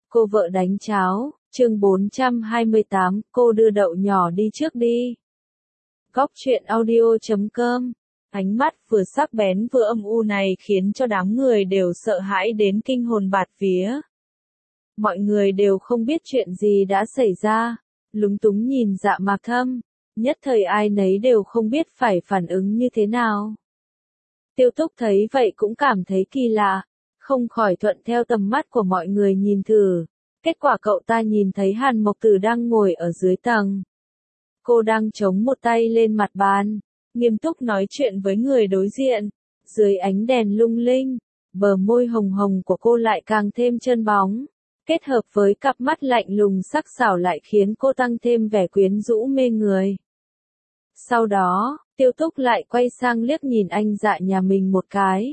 Cô vợ đánh cháo, chương 428, cô đưa đậu nhỏ đi trước đi. Góc truyện audio.com. Ánh mắt vừa sắc bén vừa âm u này khiến cho đám người đều sợ hãi đến kinh hồn bạt vía. Mọi người đều không biết chuyện gì đã xảy ra, lúng túng nhìn Dạ Mạc Thâm, nhất thời ai nấy đều không biết phải phản ứng như thế nào. Tiêu Túc thấy vậy cũng cảm thấy kỳ lạ, không khỏi thuận theo tầm mắt của mọi người nhìn thử. Kết quả cậu ta nhìn thấy Hàn Mộc Tử đang ngồi ở dưới tầng. Cô đang chống một tay lên mặt bàn, nghiêm túc nói chuyện với người đối diện. Dưới ánh đèn lung linh, bờ môi hồng hồng của cô lại càng thêm trơn bóng. Kết hợp với cặp mắt lạnh lùng sắc sảo lại khiến cô tăng thêm vẻ quyến rũ mê người. Sau đó, Tiêu Túc lại quay sang liếc nhìn anh Dạ nhà mình một cái.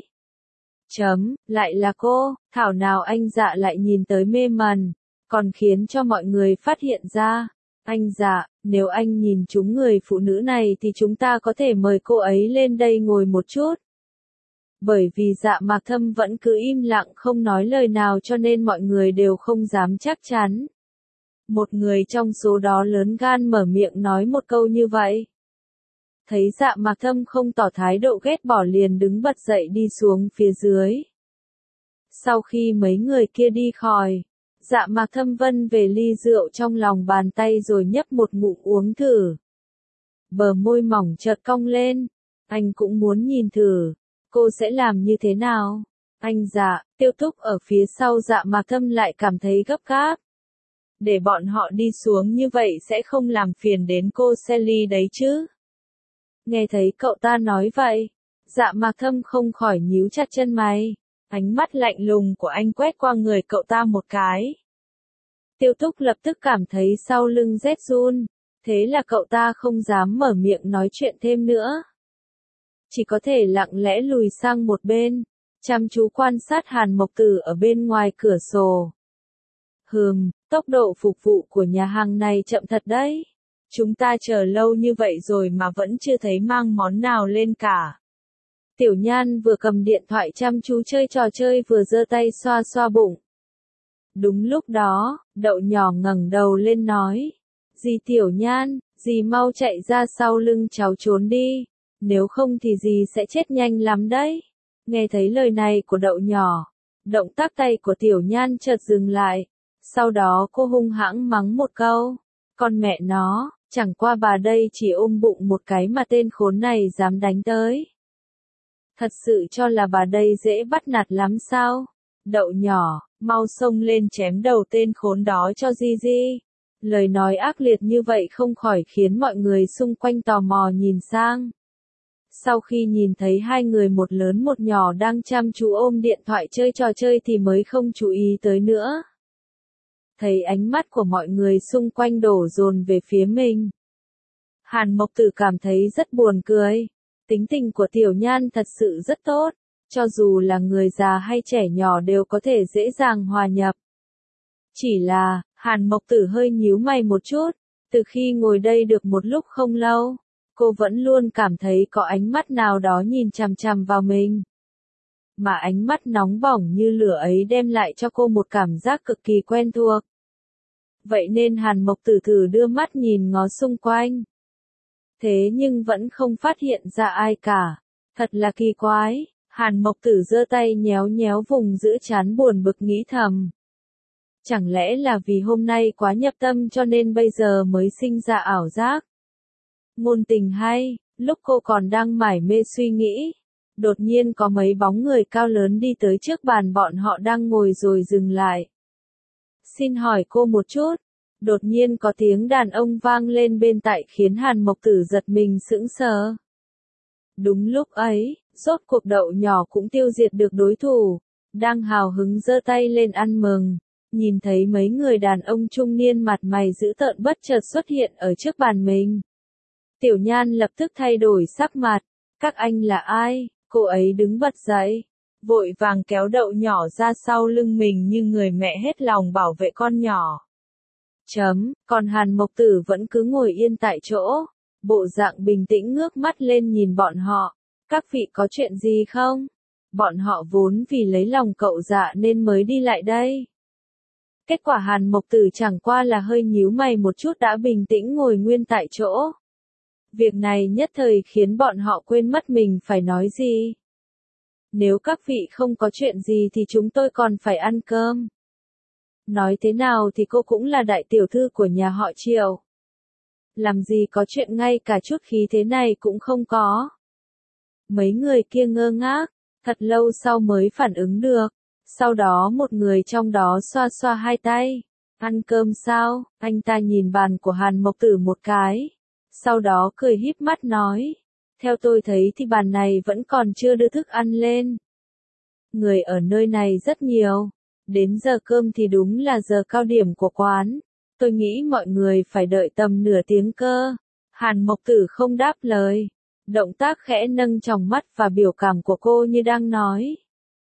Lại là cô, thảo nào anh Dạ lại nhìn tới mê mẩn, còn khiến cho mọi người phát hiện ra. Anh Dạ, nếu anh nhìn trúng người phụ nữ này thì chúng ta có thể mời cô ấy lên đây ngồi một chút. Bởi vì Dạ Mạc Thâm vẫn cứ im lặng không nói lời nào cho nên mọi người đều không dám chắc chắn. Một người trong số đó lớn gan mở miệng nói một câu như vậy. Thấy Dạ Mạc Thâm không tỏ thái độ ghét bỏ liền đứng bật dậy đi xuống phía dưới. Sau khi mấy người kia đi khỏi, Dạ Mạc Thâm vân về ly rượu trong lòng bàn tay rồi nhấp một ngụm uống thử. Bờ môi mỏng chợt cong lên, anh cũng muốn nhìn thử, cô sẽ làm như thế nào. Anh Dạ, Tiêu Túc ở phía sau Dạ Mạc Thâm lại cảm thấy gấp gáp. Để bọn họ đi xuống như vậy sẽ không làm phiền đến cô Sally đấy chứ. Nghe thấy cậu ta nói vậy, Dạ Mạc Thâm không khỏi nhíu chặt chân mày, ánh mắt lạnh lùng của anh quét qua người cậu ta một cái. Tiêu Túc lập tức cảm thấy sau lưng rét run, thế là cậu ta không dám mở miệng nói chuyện thêm nữa. Chỉ có thể lặng lẽ lùi sang một bên, chăm chú quan sát Hàn Mộc Tử ở bên ngoài cửa sổ. Tốc độ phục vụ của nhà hàng này chậm thật đấy. Chúng ta chờ lâu như vậy rồi mà vẫn chưa thấy mang món nào lên cả. Tiểu Nhan vừa cầm điện thoại chăm chú chơi trò chơi vừa giơ tay xoa xoa bụng. Đúng lúc đó, Đậu Nhỏ ngẩng đầu lên nói. Dì Tiểu Nhan, dì mau chạy ra sau lưng cháu trốn đi. Nếu không thì dì sẽ chết nhanh lắm đấy. Nghe thấy lời này của Đậu Nhỏ, động tác tay của Tiểu Nhan chợt dừng lại. Sau đó cô hung hãng mắng một câu. Con mẹ nó, chẳng qua bà đây chỉ ôm bụng một cái mà tên khốn này dám đánh tới. Thật sự cho là bà đây dễ bắt nạt lắm sao? Đậu Nhỏ, mau xông lên chém đầu tên khốn đó cho Gigi. Lời nói ác liệt như vậy không khỏi khiến mọi người xung quanh tò mò nhìn sang. Sau khi nhìn thấy hai người một lớn một nhỏ đang chăm chú ôm điện thoại chơi trò chơi thì mới không chú ý tới nữa. Thấy ánh mắt của mọi người xung quanh đổ dồn về phía mình. Hàn Mộc Tử cảm thấy rất buồn cười. Tính tình của Tiểu Nhan thật sự rất tốt, cho dù là người già hay trẻ nhỏ đều có thể dễ dàng hòa nhập. Chỉ là, Hàn Mộc Tử hơi nhíu mày một chút, từ khi ngồi đây được một lúc không lâu, cô vẫn luôn cảm thấy có ánh mắt nào đó nhìn chằm chằm vào mình. Mà ánh mắt nóng bỏng như lửa ấy đem lại cho cô một cảm giác cực kỳ quen thuộc. Vậy nên Hàn Mộc Tử thử đưa mắt nhìn ngó xung quanh. Thế nhưng vẫn không phát hiện ra ai cả. Thật là kỳ quái. Hàn Mộc Tử giơ tay nhéo nhéo vùng giữa trán buồn bực nghĩ thầm. Chẳng lẽ là vì hôm nay quá nhập tâm cho nên bây giờ mới sinh ra ảo giác. Ngôn tình hay, lúc cô còn đang mải mê suy nghĩ. Đột nhiên có mấy bóng người cao lớn đi tới trước bàn bọn họ đang ngồi rồi dừng lại. Xin hỏi cô một chút. Đột nhiên có tiếng đàn ông vang lên bên tai khiến Hàn Mộc Tử giật mình sững sờ. Đúng lúc ấy, rốt cuộc Đậu Nhỏ cũng tiêu diệt được đối thủ, đang hào hứng giơ tay lên ăn mừng, nhìn thấy mấy người đàn ông trung niên mặt mày dữ tợn bất chợt xuất hiện ở trước bàn mình. Tiểu Nhan lập tức thay đổi sắc mặt, các anh là ai? Cô ấy đứng bật dậy, vội vàng kéo Đậu Nhỏ ra sau lưng mình như người mẹ hết lòng bảo vệ con nhỏ. Còn Hàn Mộc Tử vẫn cứ ngồi yên tại chỗ, bộ dạng bình tĩnh ngước mắt lên nhìn bọn họ. Các vị có chuyện gì không? Bọn họ vốn vì lấy lòng cậu Dạ nên mới đi lại đây. Kết quả Hàn Mộc Tử chẳng qua là hơi nhíu mày một chút đã bình tĩnh ngồi nguyên tại chỗ. Việc này nhất thời khiến bọn họ quên mất mình phải nói gì. Nếu các vị không có chuyện gì thì chúng tôi còn phải ăn cơm. Nói thế nào thì cô cũng là đại tiểu thư của nhà họ Triệu. Làm gì có chuyện ngay cả chút khí thế này cũng không có. Mấy người kia ngơ ngác, thật lâu sau mới phản ứng được. Sau đó một người trong đó xoa xoa hai tay. Ăn cơm sao? Anh ta nhìn bàn của Hàn Mộc Tử một cái. Sau đó cười híp mắt nói. Theo tôi thấy thì bàn này vẫn còn chưa đưa thức ăn lên. Người ở nơi này rất nhiều. Đến giờ cơm thì đúng là giờ cao điểm của quán. Tôi nghĩ mọi người phải đợi tầm nửa tiếng cơ. Hàn Mộc Tử không đáp lời. Động tác khẽ nâng tròng mắt và biểu cảm của cô như đang nói.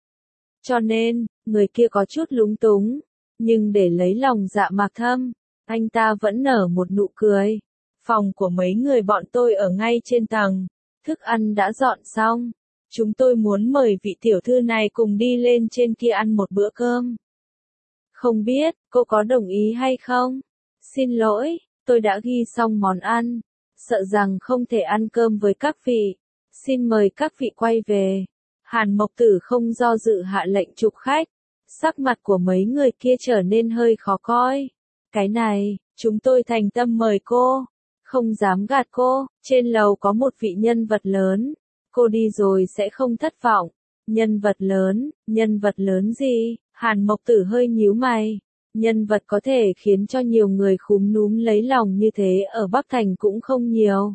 Cho nên, người kia có chút lúng túng. Nhưng để lấy lòng Dạ Mạc Thâm, anh ta vẫn nở một nụ cười. Phòng của mấy người bọn tôi ở ngay trên tầng. Thức ăn đã dọn xong. Chúng tôi muốn mời vị tiểu thư này cùng đi lên trên kia ăn một bữa cơm. Không biết, cô có đồng ý hay không? Xin lỗi, tôi đã ghi xong món ăn. Sợ rằng không thể ăn cơm với các vị. Xin mời các vị quay về. Hàn Mộc Tử không do dự hạ lệnh chụp khách. Sắc mặt của mấy người kia trở nên hơi khó coi. Cái này, chúng tôi thành tâm mời cô. Không dám gạt cô, trên lầu có một vị nhân vật lớn. Cô đi rồi sẽ không thất vọng. Nhân vật lớn gì? Hàn Mộc Tử hơi nhíu mày. Nhân vật có thể khiến cho nhiều người khúm núm lấy lòng như thế ở Bắc Thành cũng không nhiều.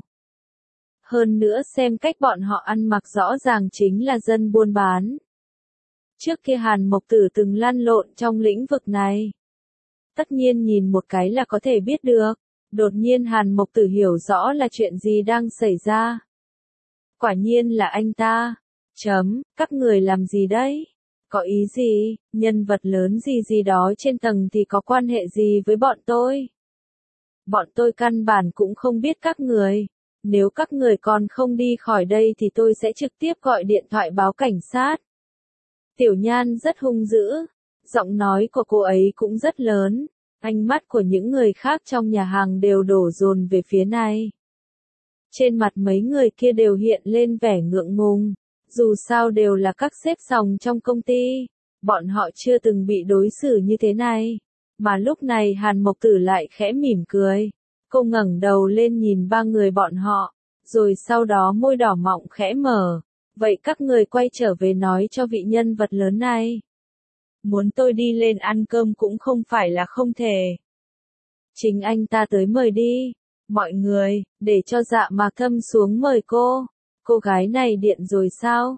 Hơn nữa xem cách bọn họ ăn mặc rõ ràng chính là dân buôn bán. Trước kia Hàn Mộc Tử từng lăn lộn trong lĩnh vực này. Tất nhiên nhìn một cái là có thể biết được. Đột nhiên Hàn Mộc Tử hiểu rõ là chuyện gì đang xảy ra. Quả nhiên là anh ta. Các người làm gì đấy? Có ý gì? Nhân vật lớn gì đó trên tầng thì có quan hệ gì với bọn tôi? Bọn tôi căn bản cũng không biết các người. Nếu các người còn không đi khỏi đây thì tôi sẽ trực tiếp gọi điện thoại báo cảnh sát. Tiểu Nhan rất hung dữ. Giọng nói của cô ấy cũng rất lớn. Ánh mắt của những người khác trong nhà hàng đều đổ dồn về phía này. Trên mặt mấy người kia đều hiện lên vẻ ngượng ngùng. Dù sao đều là các sếp sòng trong công ty. Bọn họ chưa từng bị đối xử như thế này. Mà lúc này Hàn Mộc Tử lại khẽ mỉm cười. Cô ngẩng đầu lên nhìn ba người bọn họ. Rồi sau đó môi đỏ mọng khẽ mở. Vậy các người quay trở về nói cho vị nhân vật lớn này. Muốn tôi đi lên ăn cơm cũng không phải là không thể. Chính anh ta tới mời đi. Mọi người, để cho Dạ Mạc Thâm xuống mời cô. Cô gái này điện rồi sao?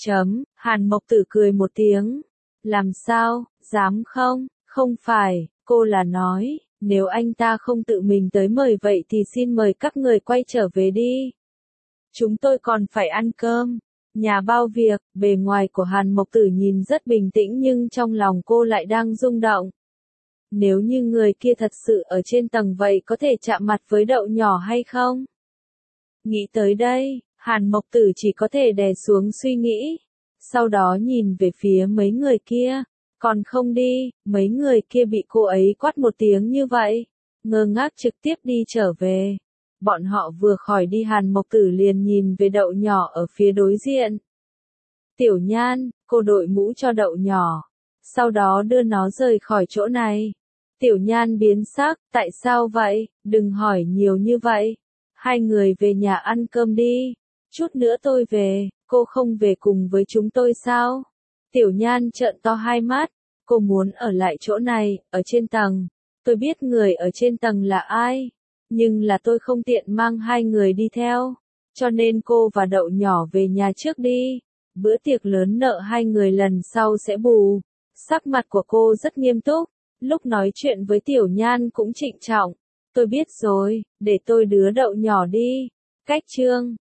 Hàn Mộc Tử cười một tiếng. Làm sao, dám không? Không phải, cô là nói, nếu anh ta không tự mình tới mời vậy thì xin mời các người quay trở về đi. Chúng tôi còn phải ăn cơm. Nhà bao việc, bề ngoài của Hàn Mộc Tử nhìn rất bình tĩnh nhưng trong lòng cô lại đang rung động. Nếu như người kia thật sự ở trên tầng vậy có thể chạm mặt với đậu nhỏ hay không? Nghĩ tới đây, Hàn Mộc Tử chỉ có thể đè xuống suy nghĩ. Sau đó nhìn về phía mấy người kia. Còn không đi, mấy người kia bị cô ấy quát một tiếng như vậy. Ngơ ngác trực tiếp đi trở về. Bọn họ vừa khỏi đi Hàn Mộc Tử liền nhìn về đậu nhỏ ở phía đối diện. Tiểu Nhan, cô đội mũ cho đậu nhỏ. Sau đó đưa nó rời khỏi chỗ này. Tiểu Nhan biến sắc, tại sao vậy, đừng hỏi nhiều như vậy. Hai người về nhà ăn cơm đi. Chút nữa tôi về, cô không về cùng với chúng tôi sao? Tiểu Nhan trợn to hai mắt. Cô muốn ở lại chỗ này, ở trên tầng. Tôi biết người ở trên tầng là ai. Nhưng là tôi không tiện mang hai người đi theo. Cho nên cô và đậu nhỏ về nhà trước đi. Bữa tiệc lớn nợ hai người lần sau sẽ bù. Sắc mặt của cô rất nghiêm túc. Lúc nói chuyện với Tiểu Nhan cũng trịnh trọng. Tôi biết rồi, để tôi đưa đậu nhỏ đi. Cách chương